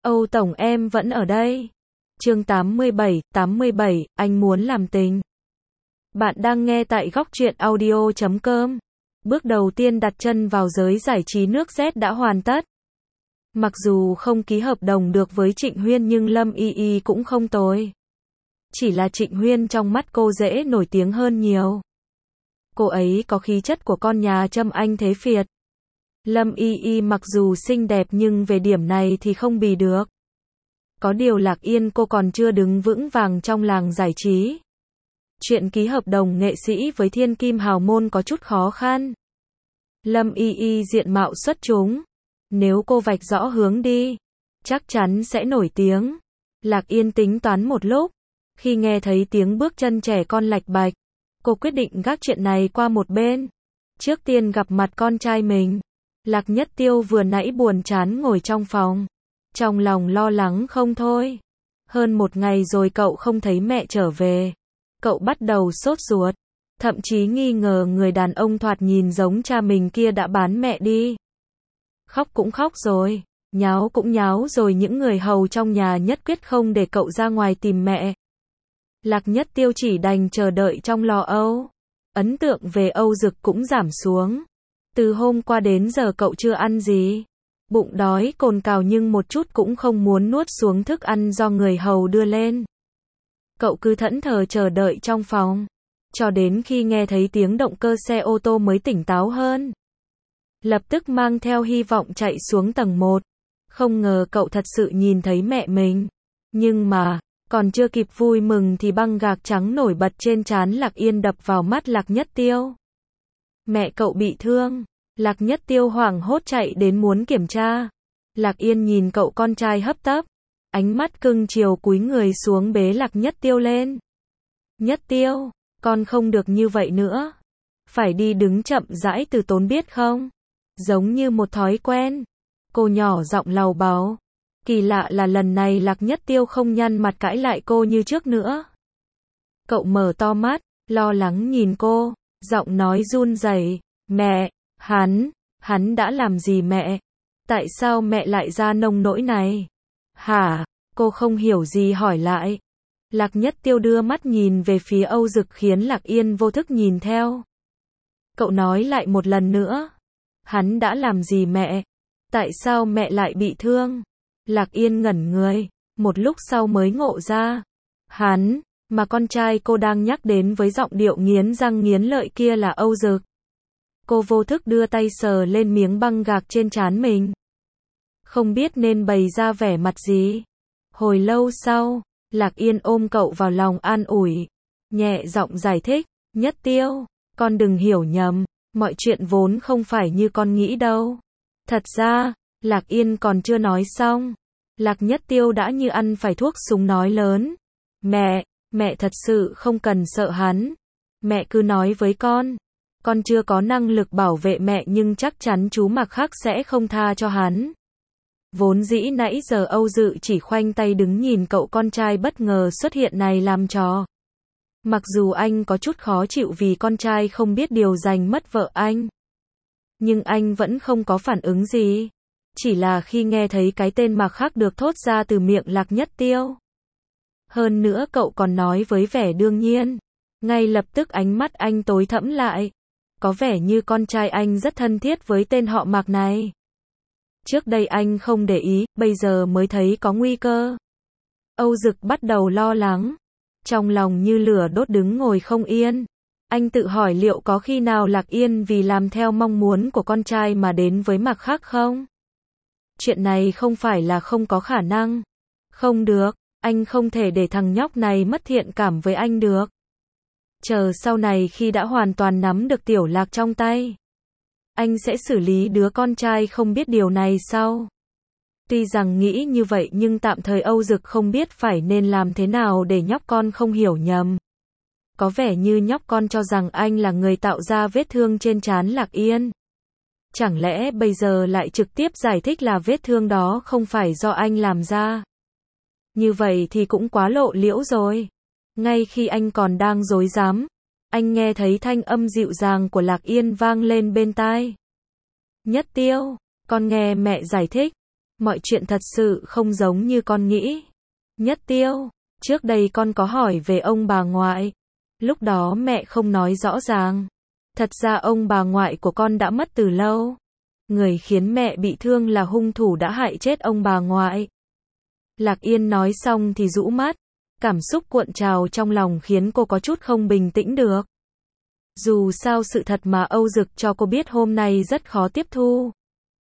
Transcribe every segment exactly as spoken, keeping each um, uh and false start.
Âu Tổng em vẫn ở đây. Chương tám mươi bảy, tám mươi bảy, anh muốn làm tình. Bạn đang nghe tại góc truyện audio chấm com. Bước đầu tiên đặt chân vào giới giải trí nước Z đã hoàn tất. Mặc dù không ký hợp đồng được với Trịnh Huyên nhưng Lâm Y Y cũng không tồi. Chỉ là Trịnh Huyên trong mắt cô dễ nổi tiếng hơn nhiều. Cô ấy có khí chất của con nhà Trâm Anh thế phiệt. Lâm Y Y mặc dù xinh đẹp nhưng về điểm này thì không bì được. Có điều Lạc Yên cô còn chưa đứng vững vàng trong làng giải trí. Chuyện ký hợp đồng nghệ sĩ với thiên kim hào môn có chút khó khăn. Lâm Y Y diện mạo xuất chúng. Nếu cô vạch rõ hướng đi, chắc chắn sẽ nổi tiếng. Lạc Yên tính toán một lúc. Khi nghe thấy tiếng bước chân trẻ con lạch bạch, cô quyết định gác chuyện này qua một bên. Trước tiên gặp mặt con trai mình. Lạc Nhất Tiêu vừa nãy buồn chán ngồi trong phòng. Trong lòng lo lắng không thôi. Hơn một ngày rồi cậu không thấy mẹ trở về. Cậu bắt đầu sốt ruột. Thậm chí nghi ngờ người đàn ông thoạt nhìn giống cha mình kia đã bán mẹ đi. Khóc cũng khóc rồi. Nháo cũng nháo rồi, những người hầu trong nhà nhất quyết không để cậu ra ngoài tìm mẹ. Lạc Nhất Tiêu chỉ đành chờ đợi trong lo âu. Ấn tượng về Âu Dực cũng giảm xuống. Từ hôm qua đến giờ cậu chưa ăn gì. Bụng đói cồn cào nhưng một chút cũng không muốn nuốt xuống thức ăn do người hầu đưa lên. Cậu cứ thẫn thờ chờ đợi trong phòng. Cho đến khi nghe thấy tiếng động cơ xe ô tô mới tỉnh táo hơn. Lập tức mang theo hy vọng chạy xuống tầng một. Không ngờ cậu thật sự nhìn thấy mẹ mình. Nhưng mà, còn chưa kịp vui mừng thì băng gạc trắng nổi bật trên trán Lạc Yên đập vào mắt Lạc Nhất Tiêu. Mẹ cậu bị thương. Lạc Nhất Tiêu hoảng hốt chạy đến muốn kiểm tra. Lạc Yên nhìn cậu con trai hấp tấp. Ánh mắt cưng chiều cúi người xuống bế Lạc Nhất Tiêu lên. Nhất Tiêu, con không được như vậy nữa. Phải đi đứng chậm rãi từ tốn biết không? Giống như một thói quen. Cô nhỏ giọng lầu bầu. Kỳ lạ là lần này Lạc Nhất Tiêu không nhăn mặt cãi lại cô như trước nữa. Cậu mở to mắt, lo lắng nhìn cô, giọng nói run rẩy. Mẹ, hắn, hắn đã làm gì mẹ? Tại sao mẹ lại ra nông nỗi này? Hả? Cô không hiểu gì hỏi lại. Lạc Nhất Tiêu đưa mắt nhìn về phía Âu Dực khiến Lạc Yên vô thức nhìn theo. Cậu nói lại một lần nữa. Hắn đã làm gì mẹ? Tại sao mẹ lại bị thương? Lạc Yên ngẩn người, một lúc sau mới ngộ ra. Hắn, mà con trai cô đang nhắc đến với giọng điệu nghiến răng nghiến lợi kia là Âu Dực. Cô vô thức đưa tay sờ lên miếng băng gạc trên trán mình. Không biết nên bày ra vẻ mặt gì. Hồi lâu sau, Lạc Yên ôm cậu vào lòng an ủi. Nhẹ giọng giải thích, Nhất Tiêu, con đừng hiểu nhầm, mọi chuyện vốn không phải như con nghĩ đâu. Thật ra, Lạc Yên còn chưa nói xong. Lạc Nhất Tiêu đã như ăn phải thuốc súng nói lớn. Mẹ, mẹ thật sự không cần sợ hắn. Mẹ cứ nói với con. Con chưa có năng lực bảo vệ mẹ nhưng chắc chắn chú Mặc Khắc sẽ không tha cho hắn. Vốn dĩ nãy giờ Âu Dự chỉ khoanh tay đứng nhìn cậu con trai bất ngờ xuất hiện này làm trò. Mặc dù anh có chút khó chịu vì con trai không biết điều giành mất vợ anh. Nhưng anh vẫn không có phản ứng gì. Chỉ là khi nghe thấy cái tên Mặc Khắc được thốt ra từ miệng Lạc Nhất Tiêu. Hơn nữa cậu còn nói với vẻ đương nhiên. Ngay lập tức ánh mắt anh tối thẫm lại. Có vẻ như con trai anh rất thân thiết với tên họ Mạc này. Trước đây anh không để ý, bây giờ mới thấy có nguy cơ. Âu Dực bắt đầu lo lắng. Trong lòng như lửa đốt đứng ngồi không yên. Anh tự hỏi liệu có khi nào Lạc Yên vì làm theo mong muốn của con trai mà đến với Mạc Khắc không? Chuyện này không phải là không có khả năng. Không được, anh không thể để thằng nhóc này mất thiện cảm với anh được. Chờ sau này khi đã hoàn toàn nắm được Tiểu Lạc trong tay. Anh sẽ xử lý đứa con trai không biết điều này sau. Tuy rằng nghĩ như vậy nhưng tạm thời Âu Dực không biết phải nên làm thế nào để nhóc con không hiểu nhầm. Có vẻ như nhóc con cho rằng anh là người tạo ra vết thương trên trán Lạc Yên. Chẳng lẽ bây giờ lại trực tiếp giải thích là vết thương đó không phải do anh làm ra? Như vậy thì cũng quá lộ liễu rồi. Ngay khi anh còn đang rối rắm, anh nghe thấy thanh âm dịu dàng của Lạc Yên vang lên bên tai. Nhất Tiêu, con nghe mẹ giải thích. Mọi chuyện thật sự không giống như con nghĩ. Nhất Tiêu, trước đây con có hỏi về ông bà ngoại. Lúc đó mẹ không nói rõ ràng. Thật ra ông bà ngoại của con đã mất từ lâu. Người khiến mẹ bị thương là hung thủ đã hại chết ông bà ngoại. Lạc Yên nói xong thì rũ mắt. Cảm xúc cuộn trào trong lòng khiến cô có chút không bình tĩnh được. Dù sao sự thật mà Âu Dực cho cô biết hôm nay rất khó tiếp thu.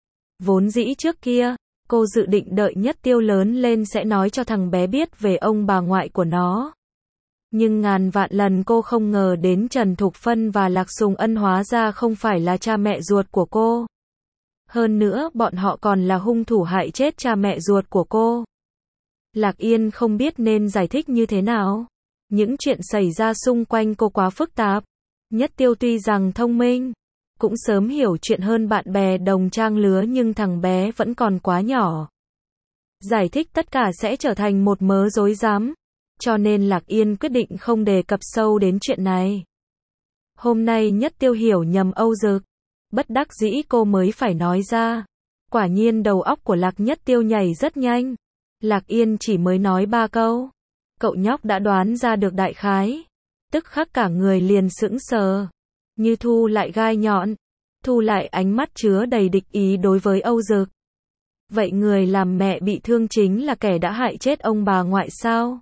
Vốn dĩ trước kia, cô dự định đợi Nhất Tiêu lớn lên sẽ nói cho thằng bé biết về ông bà ngoại của nó. Nhưng ngàn vạn lần cô không ngờ đến Trần Thục Phân và Lạc Sùng Ân hóa ra không phải là cha mẹ ruột của cô. Hơn nữa bọn họ còn là hung thủ hại chết cha mẹ ruột của cô. Lạc Yên không biết nên giải thích như thế nào. Những chuyện xảy ra xung quanh cô quá phức tạp. Nhất Tiêu tuy rằng thông minh, cũng sớm hiểu chuyện hơn bạn bè đồng trang lứa nhưng thằng bé vẫn còn quá nhỏ. Giải thích tất cả sẽ trở thành một mớ rối rắm. Cho nên Lạc Yên quyết định không đề cập sâu đến chuyện này. Hôm nay Nhất Tiêu hiểu nhầm Âu Dực. Bất đắc dĩ cô mới phải nói ra. Quả nhiên đầu óc của Lạc Nhất Tiêu nhảy rất nhanh. Lạc Yên chỉ mới nói ba câu. Cậu nhóc đã đoán ra được đại khái. Tức khắc cả người liền sững sờ. Như thu lại gai nhọn. Thu lại ánh mắt chứa đầy địch ý đối với Âu Dực. Vậy người làm mẹ bị thương chính là kẻ đã hại chết ông bà ngoại sao?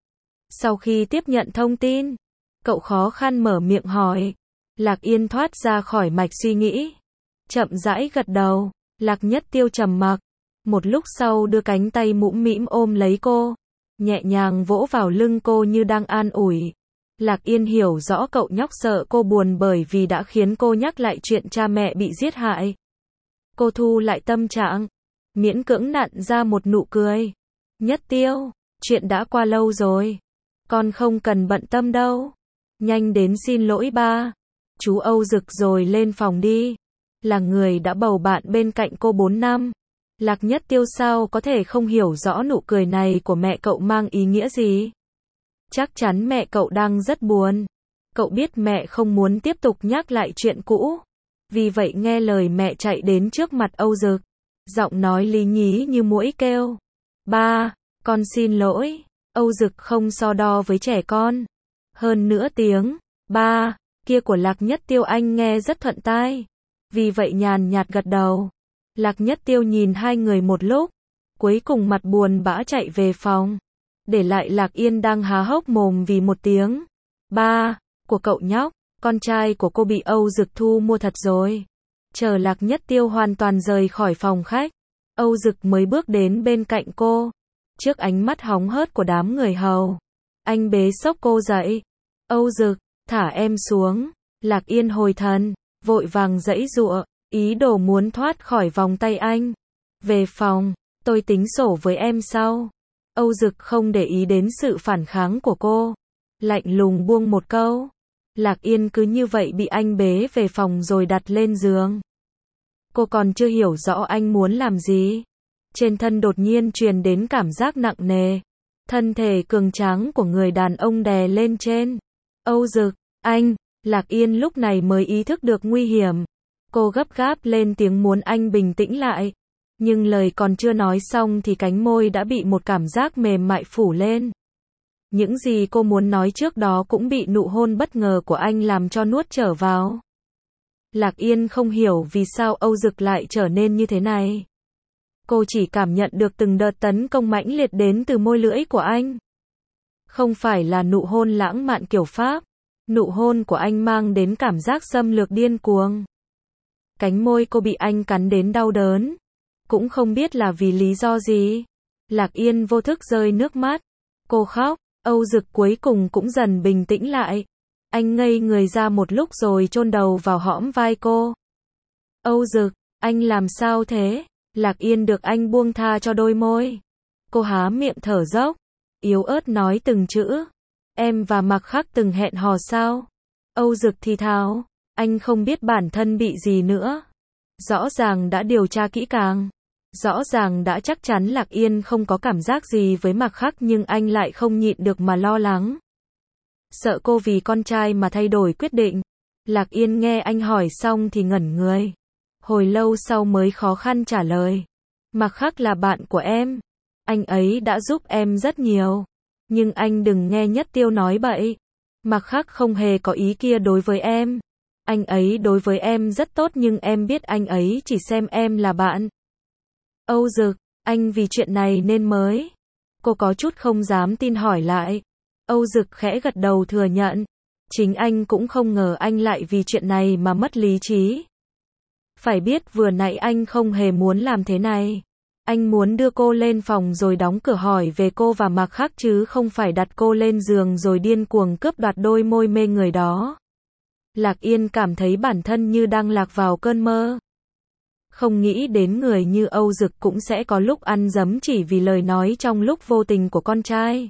Sau khi tiếp nhận thông tin, cậu khó khăn mở miệng hỏi. Lạc Yên thoát ra khỏi mạch suy nghĩ. Chậm rãi gật đầu. Lạc Nhất Tiêu trầm mặc. Một lúc sau đưa cánh tay mũm mĩm ôm lấy cô. Nhẹ nhàng vỗ vào lưng cô như đang an ủi. Lạc Yên hiểu rõ cậu nhóc sợ cô buồn bởi vì đã khiến cô nhắc lại chuyện cha mẹ bị giết hại. Cô thu lại tâm trạng. Miễn cưỡng nặn ra một nụ cười. Nhất Tiêu, chuyện đã qua lâu rồi. Con không cần bận tâm đâu. Nhanh đến xin lỗi ba. Chú Âu Dực rồi lên phòng đi. Là người đã bầu bạn bên cạnh cô bốn năm. Lạc Nhất Tiêu sao có thể không hiểu rõ nụ cười này của mẹ cậu mang ý nghĩa gì. Chắc chắn mẹ cậu đang rất buồn. Cậu biết mẹ không muốn tiếp tục nhắc lại chuyện cũ. Vì vậy nghe lời mẹ chạy đến trước mặt Âu Dực. Giọng nói lý nhí như muỗi kêu. Ba, con xin lỗi. Âu Dực không so đo với trẻ con. Hơn nữa tiếng ba kia của Lạc Nhất Tiêu anh nghe rất thuận tai. Vì vậy nhàn nhạt gật đầu. Lạc Nhất Tiêu nhìn hai người một lúc. Cuối cùng mặt buồn bã chạy về phòng. Để lại Lạc Yên đang há hốc mồm vì một tiếng ba của cậu nhóc. Con trai của cô bị Âu Dực thu mua thật rồi. Chờ Lạc Nhất Tiêu hoàn toàn rời khỏi phòng khách. Âu Dực mới bước đến bên cạnh cô. Trước ánh mắt hóng hớt của đám người hầu. Anh bế xốc cô dậy. Âu Dực, thả em xuống. Lạc Yên hồi thần. Vội vàng giãy giụa. Ý đồ muốn thoát khỏi vòng tay anh. Về phòng. Tôi tính sổ với em sau. Âu Dực không để ý đến sự phản kháng của cô. Lạnh lùng buông một câu. Lạc Yên cứ như vậy bị anh bế về phòng rồi đặt lên giường. Cô còn chưa hiểu rõ anh muốn làm gì. Trên thân đột nhiên truyền đến cảm giác nặng nề. Thân thể cường tráng của người đàn ông đè lên trên. Âu Dực, anh. Lạc Yên lúc này mới ý thức được nguy hiểm. Cô gấp gáp lên tiếng muốn anh bình tĩnh lại. Nhưng lời còn chưa nói xong thì cánh môi đã bị một cảm giác mềm mại phủ lên. Những gì cô muốn nói trước đó cũng bị nụ hôn bất ngờ của anh làm cho nuốt trở vào. Lạc Yên không hiểu vì sao Âu Dực lại trở nên như thế này. Cô chỉ cảm nhận được từng đợt tấn công mãnh liệt đến từ môi lưỡi của anh. Không phải là nụ hôn lãng mạn kiểu Pháp. Nụ hôn của anh mang đến cảm giác xâm lược điên cuồng. Cánh môi cô bị anh cắn đến đau đớn. Cũng không biết là vì lý do gì. Lạc Yên vô thức rơi nước mắt. Cô khóc. Âu Dực cuối cùng cũng dần bình tĩnh lại. Anh ngây người ra một lúc rồi chôn đầu vào hõm vai cô. Âu Dực, anh làm sao thế? Lạc Yên được anh buông tha cho đôi môi. Cô há miệng thở dốc. Yếu ớt nói từng chữ. Em và Mạc Khắc từng hẹn hò sao? Âu Dực thì thào. Anh không biết bản thân bị gì nữa. Rõ ràng đã điều tra kỹ càng. Rõ ràng đã chắc chắn Lạc Yên không có cảm giác gì với Mạc Khắc nhưng anh lại không nhịn được mà lo lắng. Sợ cô vì con trai mà thay đổi quyết định. Lạc Yên nghe anh hỏi xong thì ngẩn người. Hồi lâu sau mới khó khăn trả lời. Mặc Khắc là bạn của em. Anh ấy đã giúp em rất nhiều. Nhưng anh đừng nghe Nhất Tiêu nói bậy. Mặc Khắc không hề có ý kia đối với em. Anh ấy đối với em rất tốt nhưng em biết anh ấy chỉ xem em là bạn. Âu Dực, anh vì chuyện này nên mới. Cô có chút không dám tin hỏi lại. Âu Dực khẽ gật đầu thừa nhận. Chính anh cũng không ngờ anh lại vì chuyện này mà mất lý trí. Phải biết vừa nãy anh không hề muốn làm thế này. Anh muốn đưa cô lên phòng rồi đóng cửa hỏi về cô và Mặc Khắc chứ không phải đặt cô lên giường rồi điên cuồng cướp đoạt đôi môi mê người đó. Lạc Yên cảm thấy bản thân như đang lạc vào cơn mơ. Không nghĩ đến người như Âu Dực cũng sẽ có lúc ăn dấm chỉ vì lời nói trong lúc vô tình của con trai.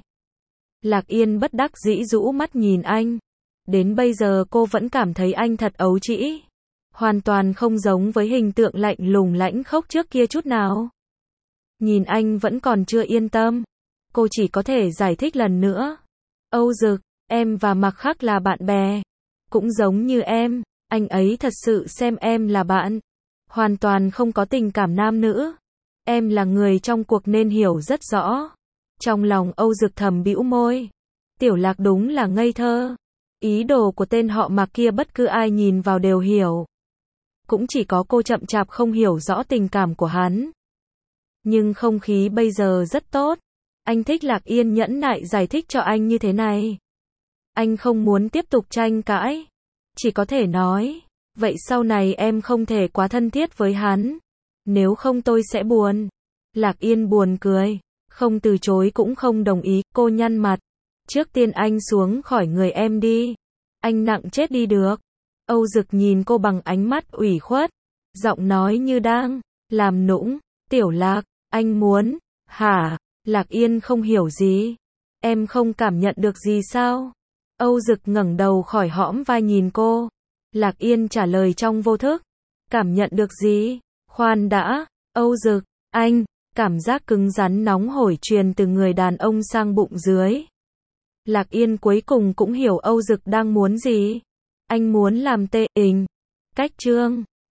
Lạc Yên bất đắc dĩ rũ mắt nhìn anh. Đến bây giờ cô vẫn cảm thấy anh thật ấu trĩ. Hoàn toàn không giống với hình tượng lạnh lùng lãnh khốc trước kia chút nào. Nhìn anh vẫn còn chưa yên tâm. Cô chỉ có thể giải thích lần nữa. Âu Dực, em và Mặc Khắc là bạn bè. Cũng giống như em, anh ấy thật sự xem em là bạn. Hoàn toàn không có tình cảm nam nữ. Em là người trong cuộc nên hiểu rất rõ. Trong lòng Âu Dực thầm bĩu môi. Tiểu Lạc đúng là ngây thơ. Ý đồ của tên họ Mặc kia bất cứ ai nhìn vào đều hiểu. Cũng chỉ có cô chậm chạp không hiểu rõ tình cảm của hắn. Nhưng không khí bây giờ rất tốt. Anh thích Lạc Yên nhẫn nại giải thích cho anh như thế này. Anh không muốn tiếp tục tranh cãi. Chỉ có thể nói, vậy sau này em không thể quá thân thiết với hắn. Nếu không tôi sẽ buồn. Lạc Yên buồn cười. Không từ chối cũng không đồng ý, cô nhăn mặt. Trước tiên anh xuống khỏi người em đi. Anh nặng chết đi được. Âu Dực nhìn cô bằng ánh mắt ủy khuất. Giọng nói như đang làm nũng. Tiểu Lạc, anh muốn, hả? Lạc Yên không hiểu gì. Em không cảm nhận được gì sao? Âu Dực ngẩng đầu khỏi hõm vai nhìn cô. Lạc Yên trả lời trong vô thức. Cảm nhận được gì? Khoan đã, Âu Dực, anh, cảm giác cứng rắn nóng hổi truyền từ người đàn ông sang bụng dưới. Lạc Yên cuối cùng cũng hiểu Âu Dực đang muốn gì. Anh muốn làm tê ình. Cách chương